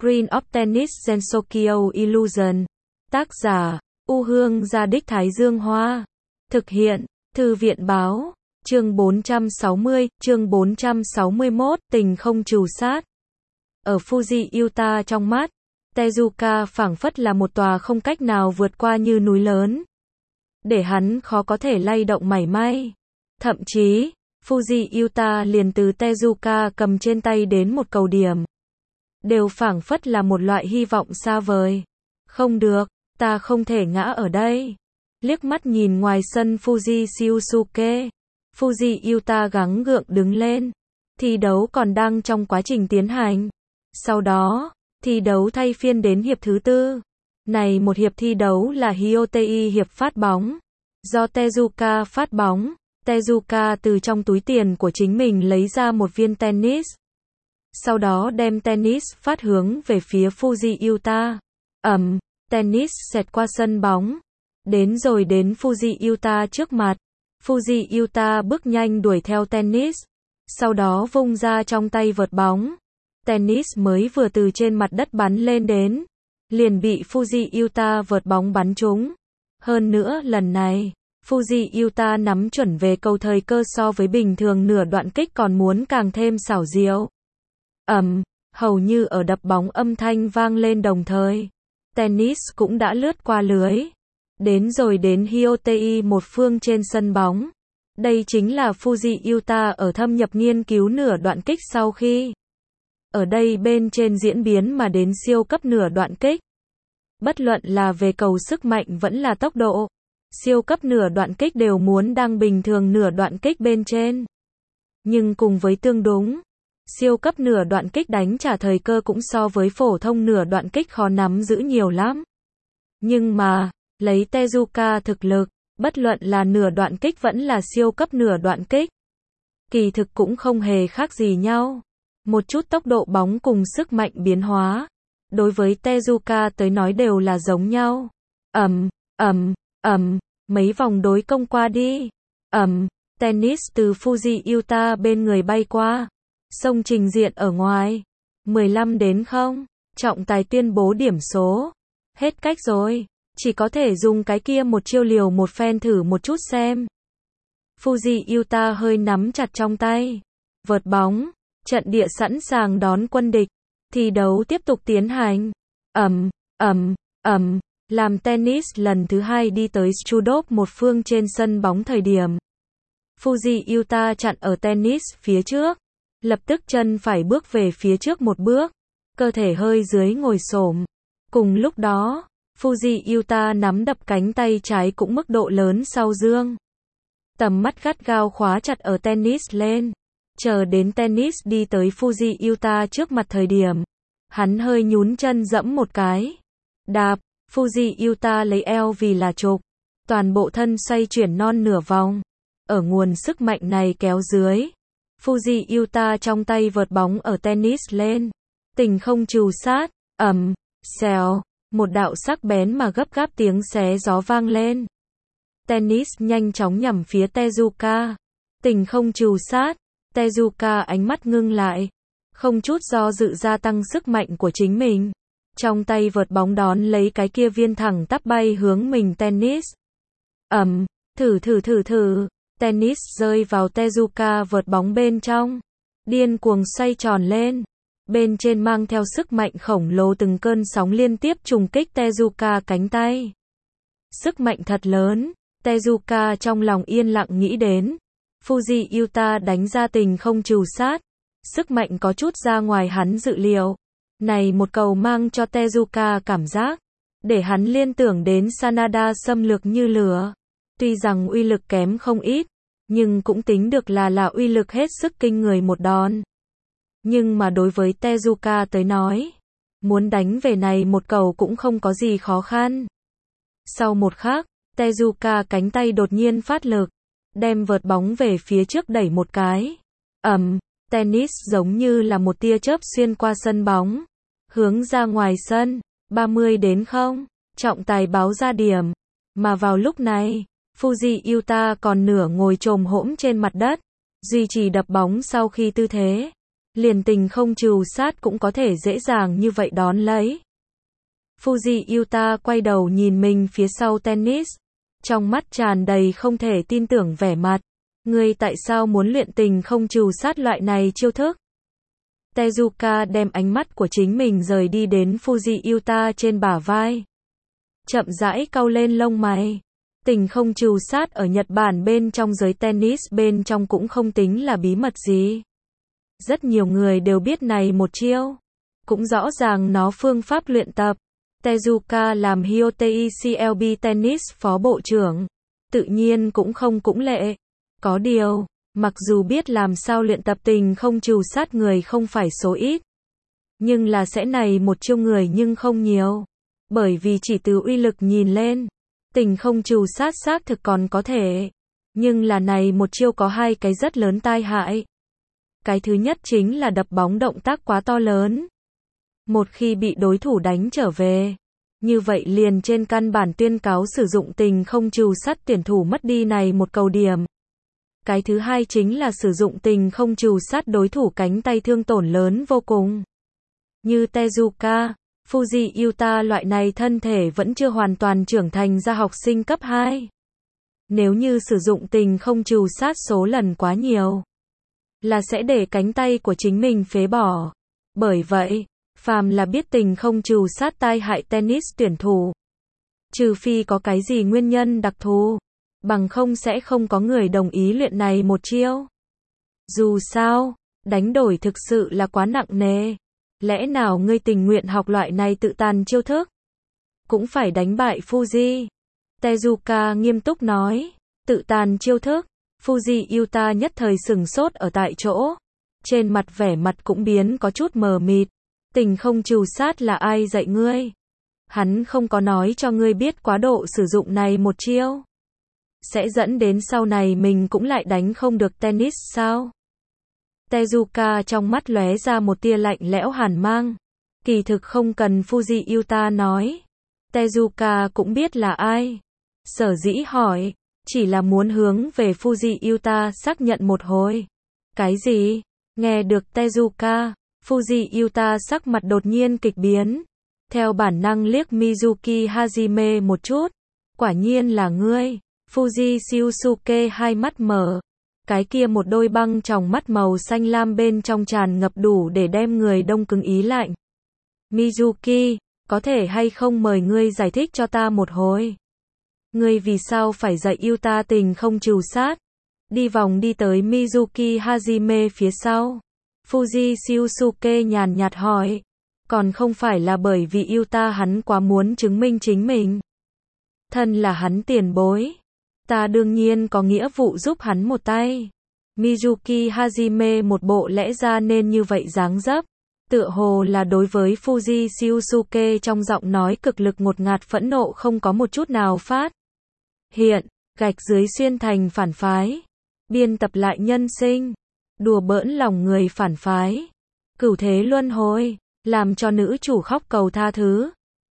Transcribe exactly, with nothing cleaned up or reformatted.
Green of Tennis Gensokyo Illusion. Tác giả, U Hương Gia Đích Thái Dương Hoa. Thực hiện, Thư viện Báo. Chương bốn trăm sáu mươi, chương bốn trăm sáu mươi mốt, tình không trù sát. Ở Fuji Utah trong mắt, Tezuka phảng phất là một tòa không cách nào vượt qua như núi lớn, để hắn khó có thể lay động mảy may. Thậm chí, Fuji Utah liền từ Tezuka cầm trên tay đến một cầu điểm, đều phảng phất là một loại hy vọng xa vời. Không được, ta không thể ngã ở đây. Liếc mắt nhìn ngoài sân Fuji Shiusuke, Fuji Utah gắng gượng đứng lên. Thi đấu còn đang trong quá trình tiến hành. Sau đó, thi đấu thay phiên đến hiệp thứ tư. Này một hiệp thi đấu là Hyotei hiệp phát bóng. Do Tezuka phát bóng, Tezuka từ trong túi tiền của chính mình lấy ra một viên tennis. Sau đó đem tennis phát hướng về phía Fuji Utah. Ầm, tennis xẹt qua sân bóng. Đến rồi đến Fuji Utah trước mặt. Fuji Utah bước nhanh đuổi theo tennis. Sau đó vung ra trong tay vợt bóng. Tennis mới vừa từ trên mặt đất bắn lên đến, liền bị Fuji Utah vợt bóng bắn trúng. Hơn nữa lần này, Fuji Utah nắm chuẩn về cầu thời cơ so với bình thường nửa đoạn kích còn muốn càng thêm xảo diệu. Ầm, hầu như ở đập bóng âm thanh vang lên đồng thời. Tennis cũng đã lướt qua lưới. Đến rồi đến Hyotei một phương trên sân bóng. Đây chính là Fuji Utah ở thâm nhập nghiên cứu nửa đoạn kích sau khi ở đây bên trên diễn biến mà đến siêu cấp nửa đoạn kích. Bất luận là về cầu sức mạnh vẫn là tốc độ, siêu cấp nửa đoạn kích đều muốn đang bình thường nửa đoạn kích bên trên. Nhưng cùng với tương đúng, siêu cấp nửa đoạn kích đánh trả thời cơ cũng so với phổ thông nửa đoạn kích khó nắm giữ nhiều lắm. Nhưng mà, lấy Tezuka thực lực, bất luận là nửa đoạn kích vẫn là siêu cấp nửa đoạn kích, kỳ thực cũng không hề khác gì nhau. Một chút tốc độ bóng cùng sức mạnh biến hóa, đối với Tezuka tới nói đều là giống nhau. Ầm, ầm, ầm, mấy vòng đối công qua đi. Ầm, tennis từ Fuji Utah bên người bay qua, xông trình diện ở ngoài. mười lăm đến không, trọng tài tuyên bố điểm số. Hết cách rồi, chỉ có thể dùng cái kia một chiêu liều một phen thử một chút xem. Fuji Utah hơi nắm chặt trong tay vợt bóng, trận địa sẵn sàng đón quân địch. Thi đấu tiếp tục tiến hành. Ầm, ầm, ầm, làm tennis lần thứ hai đi tới Strudov một phương trên sân bóng thời điểm. Fuji Utah chặn ở tennis phía trước, lập tức chân phải bước về phía trước một bước, cơ thể hơi dưới ngồi xổm. Cùng lúc đó, Fuji Utah nắm đập cánh tay trái cũng mức độ lớn sau dương. Tầm mắt gắt gao khóa chặt ở tennis lên. Chờ đến tennis đi tới Fuji Utah trước mặt thời điểm, hắn hơi nhún chân dẫm một cái. Đạp, Fuji Utah lấy eo vì là trục, toàn bộ thân xoay chuyển non nửa vòng. Ở nguồn sức mạnh này kéo dưới, Fuji Utah trong tay vợt bóng ở tennis lên. Tình không trù sát, ầm, xèo, một đạo sắc bén mà gấp gáp tiếng xé gió vang lên. Tennis nhanh chóng nhằm phía Tezuka. Tình không trù sát. Tezuka ánh mắt ngưng lại, không chút do dự gia tăng sức mạnh của chính mình. Trong tay vợt bóng đón lấy cái kia viên thẳng tắp bay hướng mình tennis. Ầm, thử thử thử thử, tennis rơi vào Tezuka vợt bóng bên trong. Điên cuồng xoay tròn lên. Bên trên mang theo sức mạnh khổng lồ từng cơn sóng liên tiếp trùng kích Tezuka cánh tay. Sức mạnh thật lớn, Tezuka trong lòng yên lặng nghĩ đến. Fuji Utah đánh ra tình không trù sát. Sức mạnh có chút ra ngoài hắn dự liệu. Này một cầu mang cho Tezuka cảm giác, để hắn liên tưởng đến Sanada xâm lược như lửa. Tuy rằng uy lực kém không ít, nhưng cũng tính được là là uy lực hết sức kinh người một đòn. Nhưng mà đối với Tezuka tới nói, muốn đánh về này một cầu cũng không có gì khó khăn. Sau một khắc, Tezuka cánh tay đột nhiên phát lực, đem vợt bóng về phía trước đẩy một cái. Ầm, tennis giống như là một tia chớp xuyên qua sân bóng, hướng ra ngoài sân. ba mươi đến không, trọng tài báo ra điểm. Mà vào lúc này, Fuji Utah còn nửa ngồi chồm hổm trên mặt đất, duy trì đập bóng sau khi tư thế Liền tình không trù sát cũng có thể dễ dàng như vậy đón lấy. Fuji Yuta quay đầu nhìn mình phía sau tennis, trong mắt tràn đầy không thể tin tưởng vẻ mặt. Ngươi tại sao muốn luyện tình không trù sát loại này chiêu thức? Tezuka đem ánh mắt của chính mình rời đi đến Fuji Yuta trên bả vai. Chậm rãi cau lên lông mày. Tình không trù sát ở Nhật Bản bên trong giới tennis bên trong cũng không tính là bí mật gì. Rất nhiều người đều biết này một chiêu. Cũng rõ ràng nó phương pháp luyện tập. Tezuka làm Hyotei xê lờ bê Tennis phó bộ trưởng. Tự nhiên cũng không cũng lệ. Có điều, mặc dù biết làm sao luyện tập tình không trù sát người không phải số ít. Nhưng là sẽ này một chiêu người nhưng không nhiều. Bởi vì chỉ từ uy lực nhìn lên, tình không trù sát xác thực còn có thể. Nhưng là này một chiêu có hai cái rất lớn tai hại. Cái thứ nhất chính là đập bóng động tác quá to lớn. Một khi bị đối thủ đánh trở về, như vậy liền trên căn bản tuyên cáo sử dụng tình không trù sát tuyển thủ mất đi này một cầu điểm. Cái thứ hai chính là sử dụng tình không trù sát đối thủ cánh tay thương tổn lớn vô cùng. Như Tezuka, Fuji Yuta loại này thân thể vẫn chưa hoàn toàn trưởng thành ra học sinh cấp hai. Nếu như sử dụng tình không trù sát số lần quá nhiều, là sẽ để cánh tay của chính mình phế bỏ. Bởi vậy, phàm là biết tình không trù sát tai hại tennis tuyển thủ, trừ phi có cái gì nguyên nhân đặc thù, bằng không sẽ không có người đồng ý luyện này một chiêu. Dù sao, đánh đổi thực sự là quá nặng nề. Lẽ nào ngươi tình nguyện học loại này tự tàn chiêu thức? Cũng phải đánh bại Fuji. Tezuka nghiêm túc nói. Tự tàn chiêu thức. Fuji Yuta nhất thời sừng sốt ở tại chỗ. Trên mặt vẻ mặt cũng biến có chút mờ mịt. Tình không trù sát là ai dạy ngươi? Hắn không có nói cho ngươi biết quá độ sử dụng này một chiêu. Sẽ dẫn đến sau này mình cũng lại đánh không được tennis sao? Tezuka trong mắt lóe ra một tia lạnh lẽo hàn mang. Kỳ thực không cần Fuji Yuta nói. Tezuka cũng biết là ai. Sở dĩ hỏi, chỉ là muốn hướng về Fuji Yuta xác nhận một hồi. Cái gì? Nghe được Tezuka, Fuji Yuta sắc mặt đột nhiên kịch biến. Theo bản năng liếc Mizuki Hajime một chút. Quả nhiên là ngươi. Fuji Shiosuke hai mắt mở. Cái kia một đôi băng tròng mắt màu xanh lam bên trong tràn ngập đủ để đem người đông cứng ý lạnh. Mizuki, có thể hay không mời ngươi giải thích cho ta một hồi? Ngươi vì sao phải dạy Yuta tình không trù sát? Đi vòng đi tới Mizuki Hajime phía sau. Fuji Shiosuke nhàn nhạt hỏi. Còn không phải là bởi vì Yuta hắn quá muốn chứng minh chính mình. Thân là hắn tiền bối. Ta đương nhiên có nghĩa vụ giúp hắn một tay. Mizuki Hajime một bộ lẽ ra nên như vậy dáng dấp. Tựa hồ là đối với Fuji Shiosuke trong giọng nói cực lực ngột ngạt phẫn nộ không có một chút nào phát. Hiện, gạch dưới xuyên thành phản phái. Biên tập lại nhân sinh. Đùa bỡn lòng người phản phái. Cửu thế luân hồi. Làm cho nữ chủ khóc cầu tha thứ.